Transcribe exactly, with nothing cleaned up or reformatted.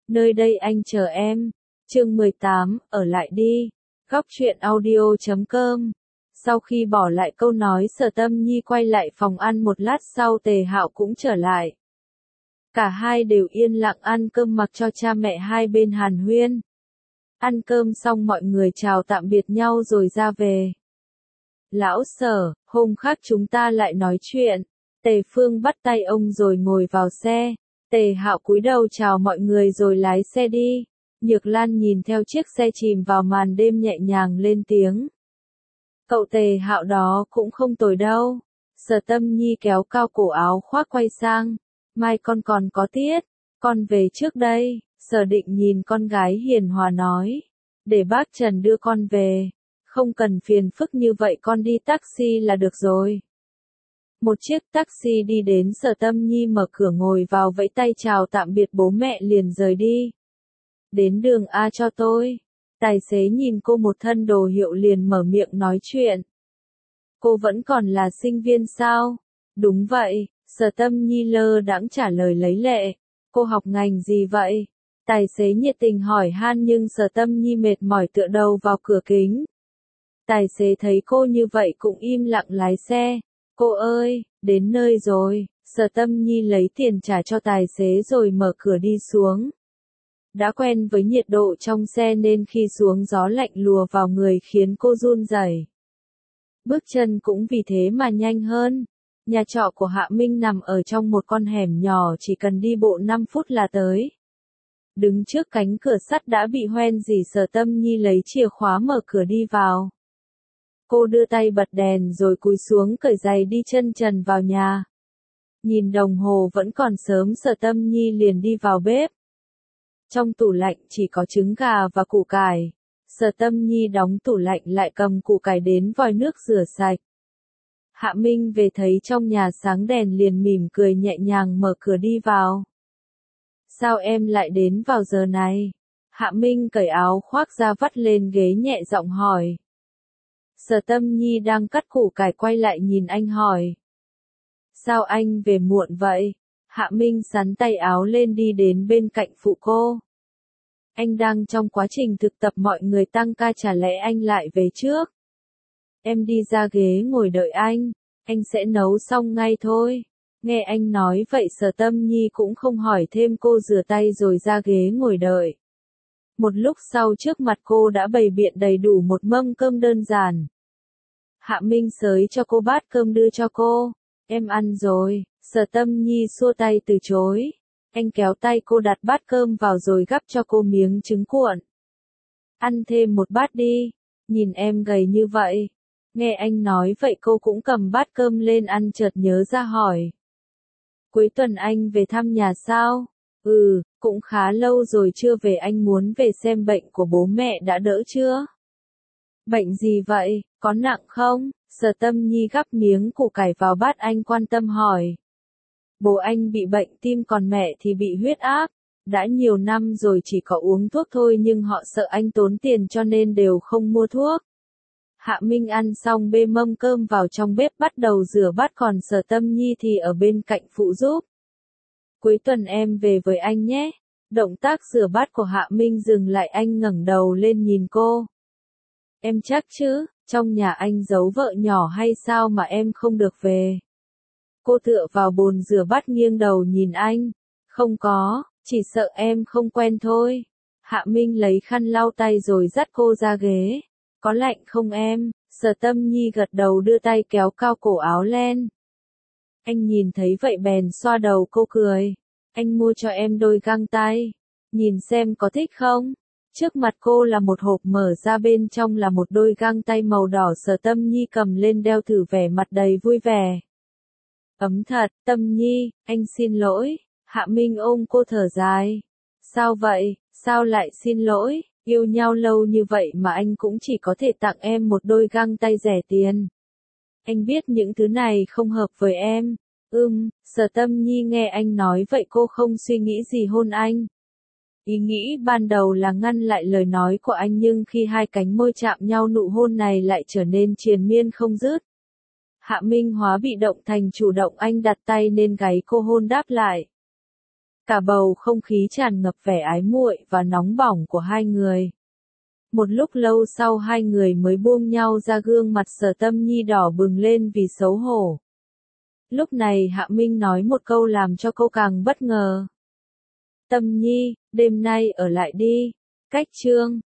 Nơi đây anh chờ em. Chương mười tám, ở lại đi. Góc truyện audio chấm com. Sau khi bỏ lại câu nói Sở Tâm Nhi quay lại phòng ăn một lát sau Tề Hạo cũng trở lại. Cả hai đều yên lặng ăn cơm mặc cho cha mẹ hai bên hàn huyên. Ăn cơm xong mọi người chào tạm biệt nhau rồi ra về. Lão Sở, hôm khác chúng ta lại nói chuyện. Tề Phương bắt tay ông rồi ngồi vào xe. Tề Hạo cúi đầu chào mọi người rồi lái xe đi. Nhược Lan nhìn theo chiếc xe chìm vào màn đêm nhẹ nhàng lên tiếng. Cậu Tề Hạo đó cũng không tồi đâu. Sở Tâm Nhi kéo cao cổ áo khoác quay sang. Mai con còn có tiết. Con về trước đây. Sở Định nhìn con gái hiền hòa nói. Để bác Trần đưa con về. Không cần phiền phức như vậy, con đi taxi là được rồi. Một chiếc taxi đi đến, Sở Tâm Nhi mở cửa ngồi vào vẫy tay chào tạm biệt bố mẹ liền rời đi. Đến đường A cho tôi. Tài xế nhìn cô một thân đồ hiệu liền mở miệng nói chuyện. Cô vẫn còn là sinh viên sao? Đúng vậy, Sở Tâm Nhi lơ đãng trả lời lấy lệ. Cô học ngành gì vậy? Tài xế nhiệt tình hỏi han nhưng Sở Tâm Nhi mệt mỏi tựa đầu vào cửa kính. Tài xế thấy cô như vậy cũng im lặng lái xe. Cô ơi, đến nơi rồi. Sở Tâm Nhi lấy tiền trả cho tài xế rồi mở cửa đi xuống. Đã quen với nhiệt độ trong xe nên khi xuống gió lạnh lùa vào người khiến cô run rẩy. Bước chân cũng vì thế mà nhanh hơn. Nhà trọ của Hạ Minh nằm ở trong một con hẻm nhỏ, chỉ cần đi bộ năm phút là tới. Đứng trước cánh cửa sắt đã bị hoen dỉ, Sở Tâm Nhi lấy chìa khóa mở cửa đi vào. Cô đưa tay bật đèn rồi cúi xuống cởi giày đi chân trần vào nhà. Nhìn đồng hồ vẫn còn sớm, Sở Tâm Nhi liền đi vào bếp. Trong tủ lạnh chỉ có trứng gà và củ cải. Sở Tâm Nhi đóng tủ lạnh lại cầm củ cải đến vòi nước rửa sạch. Hạ Minh về thấy trong nhà sáng đèn liền mỉm cười nhẹ nhàng mở cửa đi vào. Sao em lại đến vào giờ này? Hạ Minh cởi áo khoác ra vắt lên ghế nhẹ giọng hỏi. Sở Tâm Nhi đang cắt củ cải quay lại nhìn anh hỏi. Sao anh về muộn vậy? Hạ Minh xắn tay áo lên đi đến bên cạnh phụ cô. Anh đang trong quá trình thực tập, mọi người tăng ca, chả lẽ anh lại về trước? Em đi ra ghế ngồi đợi anh, anh sẽ nấu xong ngay thôi. Nghe anh nói vậy Sở Tâm Nhi cũng không hỏi thêm, cô rửa tay rồi ra ghế ngồi đợi. Một lúc sau trước mặt cô đã bày biện đầy đủ một mâm cơm đơn giản. Hạ Minh xới cho cô bát cơm đưa cho cô. Em ăn rồi. Sở Tâm Nhi xua tay từ chối. Anh kéo tay cô đặt bát cơm vào rồi gắp cho cô miếng trứng cuộn. Ăn thêm một bát đi. Nhìn em gầy như vậy. Nghe anh nói vậy cô cũng cầm bát cơm lên ăn, chợt nhớ ra hỏi. Cuối tuần anh về thăm nhà sao? Ừ, cũng khá lâu rồi chưa về, anh muốn về xem bệnh của bố mẹ đã đỡ chưa? Bệnh gì vậy, có nặng không? Sở Tâm Nhi gắp miếng củ cải vào bát anh quan tâm hỏi. Bố anh bị bệnh tim còn mẹ thì bị huyết áp. Đã nhiều năm rồi, chỉ có uống thuốc thôi nhưng họ sợ anh tốn tiền cho nên đều không mua thuốc. Hạ Minh ăn xong bê mâm cơm vào trong bếp bắt đầu rửa bát, còn Sở Tâm Nhi thì ở bên cạnh phụ giúp. Cuối tuần em về với anh nhé. Động tác rửa bát của Hạ Minh dừng lại, anh ngẩng đầu lên nhìn cô. Em chắc chứ, trong nhà anh giấu vợ nhỏ hay sao mà em không được về? Cô tựa vào bồn rửa bát nghiêng đầu nhìn anh. Không có, chỉ sợ em không quen thôi. Hạ Minh lấy khăn lau tay rồi dắt cô ra ghế. Có lạnh không em? Sở Tâm Nhi gật đầu đưa tay kéo cao cổ áo len. Anh nhìn thấy vậy bèn xoa đầu cô cười. Anh mua cho em đôi găng tay. Nhìn xem có thích không? Trước mặt cô là một hộp, mở ra bên trong là một đôi găng tay màu đỏ. Sở Tâm Nhi cầm lên đeo thử, vẻ mặt đầy vui vẻ. Ấm thật, Tâm Nhi, anh xin lỗi. Hạ Minh ôm cô thở dài. Sao vậy, sao lại xin lỗi? Yêu nhau lâu như vậy mà anh cũng chỉ có thể tặng em một đôi găng tay rẻ tiền. Anh biết những thứ này không hợp với em. Ừm, Sở Tâm Nhi nghe anh nói vậy cô không suy nghĩ gì hôn anh. Ý nghĩ ban đầu là ngăn lại lời nói của anh nhưng khi hai cánh môi chạm nhau nụ hôn này lại trở nên triền miên không dứt. Hạ Minh hóa bị động thành chủ động, anh đặt tay lên gáy cô hôn đáp lại. Cả bầu không khí tràn ngập vẻ ái muội và nóng bỏng của hai người. Một lúc lâu sau hai người mới buông nhau ra, gương mặt Sở Tâm Nhi đỏ bừng lên vì xấu hổ. Lúc này Hạ Minh nói một câu làm cho cô càng bất ngờ. Tâm Nhi, đêm nay ở lại đi. Cách chương